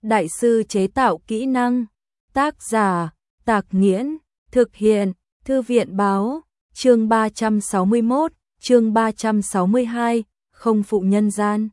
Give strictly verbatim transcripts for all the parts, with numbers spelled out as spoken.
đại sư chế tạo kỹ năng. Tác giả, Tạc Nghiễn, thực hiện, Thư viện báo, chương ba trăm sáu mươi mốt, chương ba trăm sáu mươi hai, không phụ nhân gian.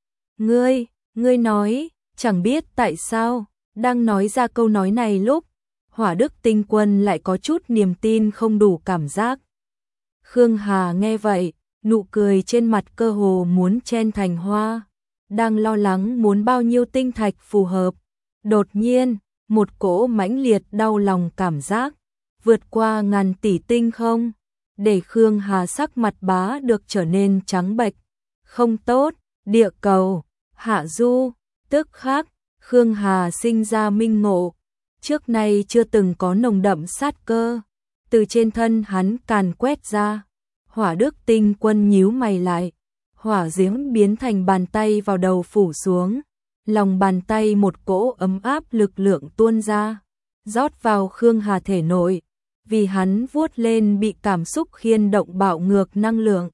Ngươi, ngươi nói, chẳng biết tại sao, đang nói ra câu nói này lúc, Hỏa Đức Tinh Quân lại có chút niềm tin không đủ cảm giác. Khương Hà nghe vậy, nụ cười trên mặt cơ hồ muốn chen thành hoa, đang lo lắng muốn bao nhiêu tinh thạch phù hợp. Đột nhiên, một cỗ mãnh liệt đau lòng cảm giác, vượt qua ngàn tỷ tinh không, để Khương Hà sắc mặt bá được trở nên trắng bệch. Không tốt, địa cầu, hạ du, tức khắc, Khương Hà sinh ra minh ngộ, trước nay chưa từng có nồng đậm sát cơ, từ trên thân hắn càn quét ra. Hỏa Đức Tinh Quân nhíu mày lại, hỏa diễm biến thành bàn tay vào đầu phủ xuống, lòng bàn tay một cỗ ấm áp lực lượng tuôn ra, rót vào Khương Hà thể nội, vì hắn vuốt lên bị cảm xúc khiên động bạo ngược năng lượng.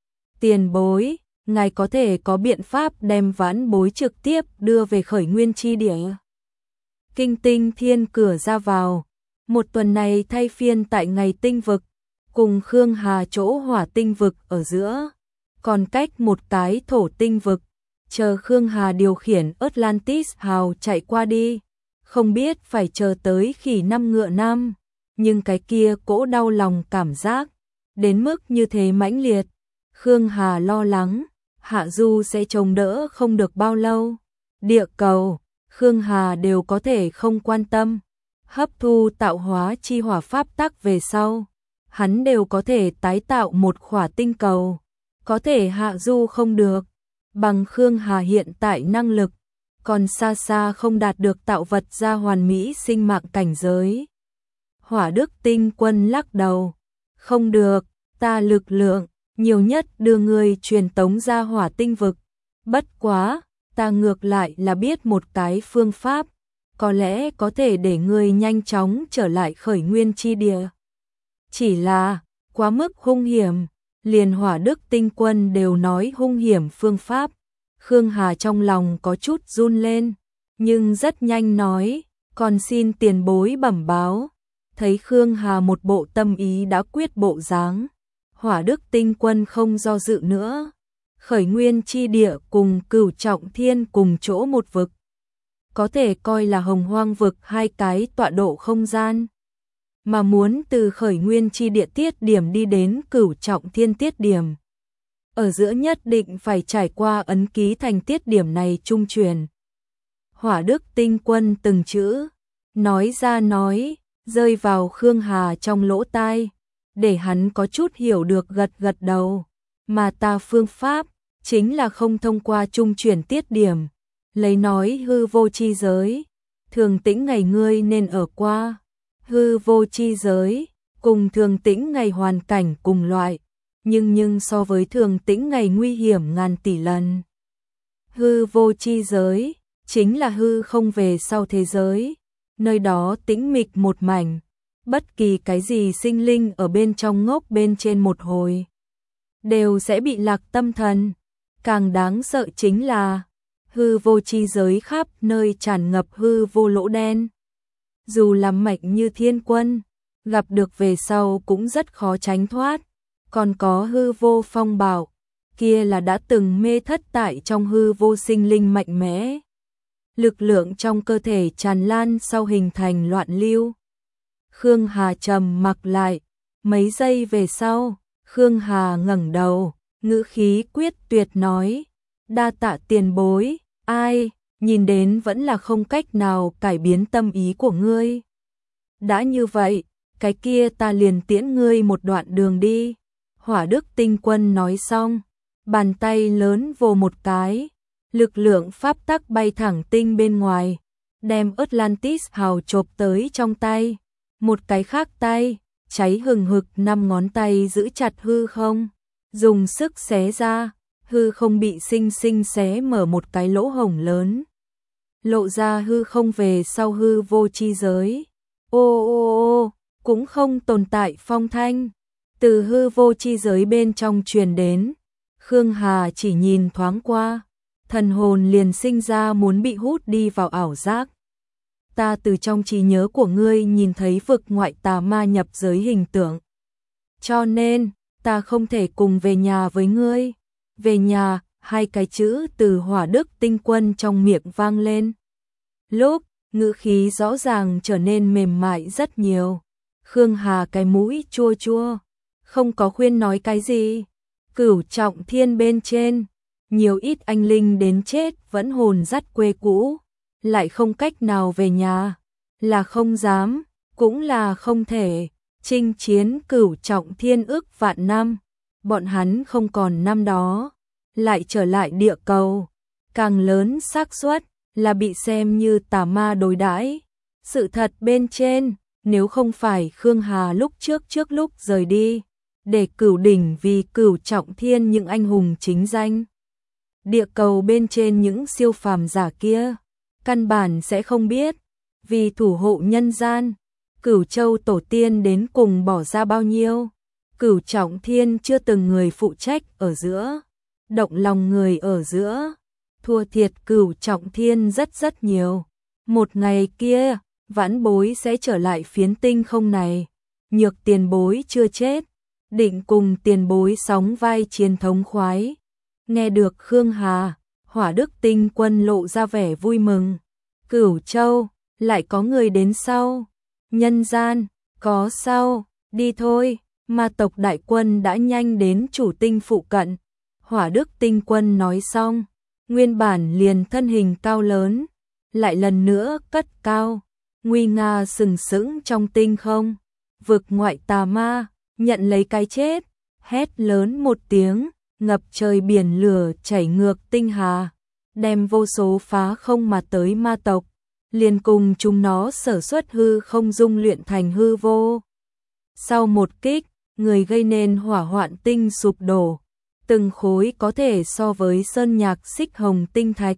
Tiền bối, ngài có thể có biện pháp đem vãn bối trực tiếp đưa về khởi nguyên chi địa. Kinh Tinh Thiên cửa ra vào, một tuần này thay phiên tại ngày tinh vực, cùng Khương Hà chỗ hỏa tinh vực ở giữa, còn cách một cái thổ tinh vực, chờ Khương Hà điều khiển Atlantis hào chạy qua đi, không biết phải chờ tới khỉ năm ngựa năm, nhưng cái kia cỗ đau lòng cảm giác, đến mức như thế mãnh liệt, Khương Hà lo lắng, hạ du sẽ chống đỡ không được bao lâu. Địa cầu, Khương Hà đều có thể không quan tâm, hấp thu tạo hóa chi hỏa pháp tắc về sau, hắn đều có thể tái tạo một khỏa tinh cầu, có thể hạ du không được, bằng Khương Hà hiện tại năng lực, còn xa xa không đạt được tạo vật ra hoàn mỹ sinh mạng cảnh giới. Hỏa Đức Tinh Quân lắc đầu, không được, ta lực lượng, nhiều nhất đưa ngươi truyền tống ra hỏa tinh vực, bất quá, ta ngược lại là biết một cái phương pháp, có lẽ có thể để ngươi nhanh chóng trở lại khởi nguyên chi địa. Chỉ là, quá mức hung hiểm, liền Hỏa Đức Tinh Quân đều nói hung hiểm phương pháp, Khương Hà trong lòng có chút run lên, nhưng rất nhanh nói, còn xin tiền bối bẩm báo. Thấy Khương Hà một bộ tâm ý đã quyết bộ dáng, Hỏa Đức Tinh Quân không do dự nữa, khởi nguyên chi địa cùng Cửu Trọng Thiên cùng chỗ một vực, có thể coi là hồng hoang vực hai cái tọa độ không gian, mà muốn từ khởi nguyên chi địa tiết điểm đi đến Cửu Trọng Thiên tiết điểm, ở giữa nhất định phải trải qua ấn ký thành tiết điểm này trung truyền. Hỏa Đức Tinh Quân từng chữ nói ra nói, rơi vào Khương Hà trong lỗ tai, để hắn có chút hiểu được, gật gật đầu, mà ta phương pháp chính là không thông qua trung chuyển tiết điểm, lấy nói hư vô chi giới, thường tĩnh ngày ngươi nên ở qua, hư vô chi giới, cùng thường tĩnh ngày hoàn cảnh cùng loại, nhưng nhưng so với thường tĩnh ngày nguy hiểm ngàn tỷ lần. Hư vô chi giới, chính là hư không về sau thế giới, nơi đó tĩnh mịch một mảnh, bất kỳ cái gì sinh linh ở bên trong ngốc bên trên một hồi, đều sẽ bị lạc tâm thần. Càng đáng sợ chính là, hư vô chi giới khắp nơi tràn ngập hư vô lỗ đen. Dù làm mạnh như thiên quân, gặp được về sau cũng rất khó tránh thoát, còn có hư vô phong bảo, kia là đã từng mê thất tại trong hư vô sinh linh mạnh mẽ. Lực lượng trong cơ thể tràn lan sau hình thành loạn lưu. Khương Hà trầm mặc lại, mấy giây về sau, Khương Hà ngẩng đầu, ngữ khí quyết tuyệt nói, đa tạ tiền bối, ai, nhìn đến vẫn là không cách nào cải biến tâm ý của ngươi. Đã như vậy, cái kia ta liền tiễn ngươi một đoạn đường đi. Hỏa Đức Tinh Quân nói xong, bàn tay lớn vồ một cái, lực lượng pháp tắc bay thẳng tinh bên ngoài, đem Atlantis hào chộp tới trong tay, một cái khác tay, cháy hừng hực năm ngón tay giữ chặt hư không, dùng sức xé ra, hư không bị sinh sinh xé mở một cái lỗ hổng lớn, lộ ra hư không về sau hư vô chi giới. Ô ô ô, cũng không tồn tại phong thanh, từ hư vô chi giới bên trong truyền đến. Khương Hà chỉ nhìn thoáng qua, thần hồn liền sinh ra muốn bị hút đi vào ảo giác. Ta từ trong trí nhớ của ngươi nhìn thấy vực ngoại tà ma nhập giới hình tượng. Cho nên, ta không thể cùng về nhà với ngươi. Về nhà, hai cái chữ từ Hỏa Đức Tinh Quân trong miệng vang lên. Lúc, ngữ khí rõ ràng trở nên mềm mại rất nhiều. Khương Hà cái mũi chua chua, không có khuyên nói cái gì. Cửu Trọng Thiên bên trên, nhiều ít anh linh đến chết vẫn hồn dắt quê cũ, lại không cách nào về nhà, là không dám, cũng là không thể. Chinh chiến Cửu Trọng Thiên ước vạn năm, bọn hắn không còn năm đó, lại trở lại địa cầu, càng lớn xác suất là bị xem như tà ma đối đãi. Sự thật bên trên, nếu không phải Khương Hà lúc trước trước lúc rời đi, để cửu đỉnh vì Cửu Trọng Thiên những anh hùng chính danh, địa cầu bên trên những siêu phàm giả kia, căn bản sẽ không biết, vì thủ hộ nhân gian, Cửu Châu tổ tiên đến cùng bỏ ra bao nhiêu. Cửu Trọng Thiên chưa từng người phụ trách ở giữa, động lòng người ở giữa, thua thiệt Cửu Trọng Thiên rất rất nhiều. Một ngày kia, vãn bối sẽ trở lại phiến tinh không này, nhược tiền bối chưa chết, định cùng tiền bối sóng vai chiến thống khoái. Nghe được Khương Hà, Hỏa Đức Tinh Quân lộ ra vẻ vui mừng. Cửu Châu, lại có người đến sau. Nhân gian, có sau, đi thôi. Ma tộc đại quân đã nhanh đến chủ tinh phụ cận. Hỏa Đức Tinh Quân nói xong, nguyên bản liền thân hình cao lớn, lại lần nữa cất cao, nguy nga sừng sững trong tinh không. Vực ngoại tà ma, nhận lấy cái chết, hét lớn một tiếng, ngập trời biển lửa chảy ngược tinh hà, đem vô số phá không mà tới ma tộc, liền cùng chúng nó sở xuất hư không dung luyện thành hư vô. Sau một kích, người gây nên hỏa hoạn tinh sụp đổ, từng khối có thể so với sơn nhạc xích hồng tinh thạch,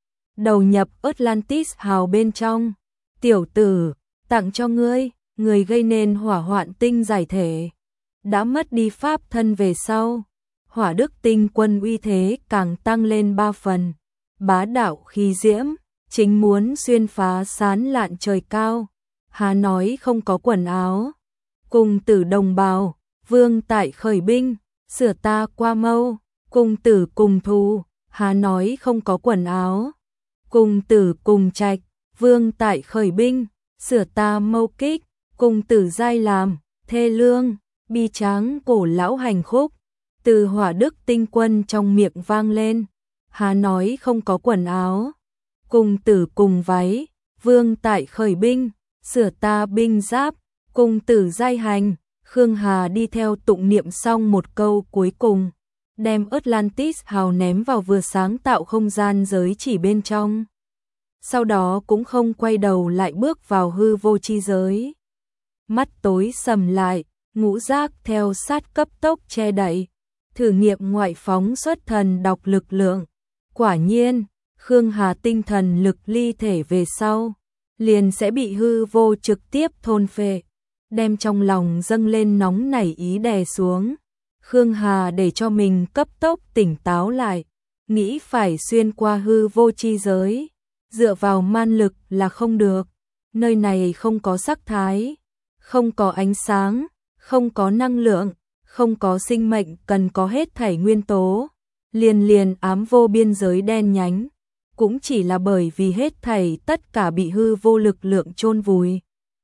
đầu nhập Atlantis hào bên trong. Tiểu tử, tặng cho ngươi, người gây nên hỏa hoạn tinh giải thể, đã mất đi pháp thân về sau, Hỏa Đức Tinh Quân uy thế càng tăng lên ba phần, bá đạo khí diễm, chính muốn xuyên phá sán lạn trời cao. Há nói không có quần áo, cùng tử đồng bào, vương tại khởi binh, sửa ta qua mâu, cùng tử cùng thù. Há nói không có quần áo, cùng tử cùng trạch, vương tại khởi binh, sửa ta mâu kích, cùng tử giai làm, thê lương, bi tráng cổ lão hành khúc, từ Hỏa Đức Tinh Quân trong miệng vang lên. Há nói không có quần áo, cùng tử cùng váy, vương tại khởi binh, sửa ta binh giáp, cùng tử giai hành. Khương Hà đi theo tụng niệm xong một câu cuối cùng, đem Atlantis hào ném vào vừa sáng tạo không gian giới chỉ bên trong. Sau đó cũng không quay đầu lại bước vào hư vô chi giới. Mắt tối sầm lại, ngũ giác theo sát cấp tốc che đậy, thử nghiệm ngoại phóng xuất thần đọc lực lượng. Quả nhiên, Khương Hà tinh thần lực ly thể về sau, liền sẽ bị hư vô trực tiếp thôn phệ, đem trong lòng dâng lên nóng nảy ý đè xuống. Khương Hà để cho mình cấp tốc tỉnh táo lại, nghĩ phải xuyên qua hư vô chi giới, dựa vào man lực là không được. Nơi này không có sắc thái, không có ánh sáng, không có năng lượng, không có sinh mệnh, cần có hết thảy nguyên tố. Liền liền ám vô biên giới đen nhánh, cũng chỉ là bởi vì hết thảy tất cả bị hư vô lực lượng chôn vùi,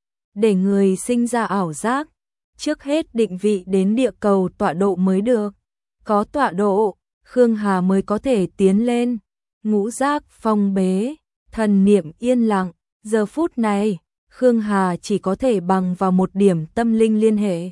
để người sinh ra ảo giác. Trước hết định vị đến địa cầu tọa độ mới được, có tọa độ, Khương Hà mới có thể tiến lên. Ngũ giác phong bế, thần niệm yên lặng, giờ phút này, Khương Hà chỉ có thể bằng vào một điểm tâm linh liên hệ,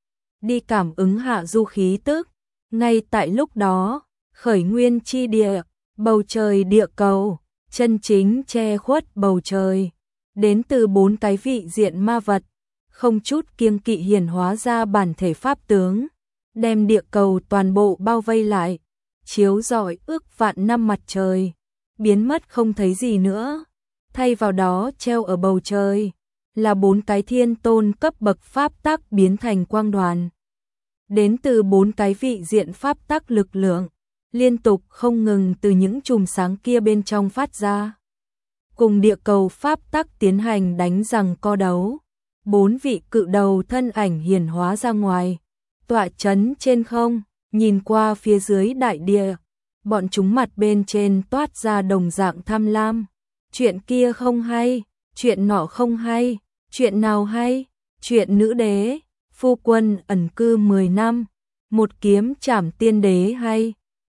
đi cảm ứng hạ du khí tức. Ngay tại lúc đó, khởi nguyên chi địa, bầu trời địa cầu, chân chính che khuất bầu trời, đến từ bốn cái vị diện ma vật, không chút kiêng kỵ hiển hóa ra bản thể pháp tướng, đem địa cầu toàn bộ bao vây lại, chiếu rọi ước vạn năm mặt trời, biến mất không thấy gì nữa. Thay vào đó treo ở bầu trời là bốn cái thiên tôn cấp bậc pháp tắc biến thành quang đoàn, đến từ bốn cái vị diện pháp tắc lực lượng, liên tục không ngừng từ những chùm sáng kia bên trong phát ra. Cùng địa cầu pháp tắc tiến hành đánh rằng co đấu. Bốn vị cự đầu thân ảnh hiển hóa ra ngoài, tọa chấn trên không, nhìn qua phía dưới đại địa. Bọn chúng mặt bên trên toát ra đồng dạng tham lam. Chuyện kia không hay, chuyện nọ không hay, chuyện nào hay, chuyện nữ đế, phu quân ẩn cư mười năm, một kiếm trảm tiên đế hay.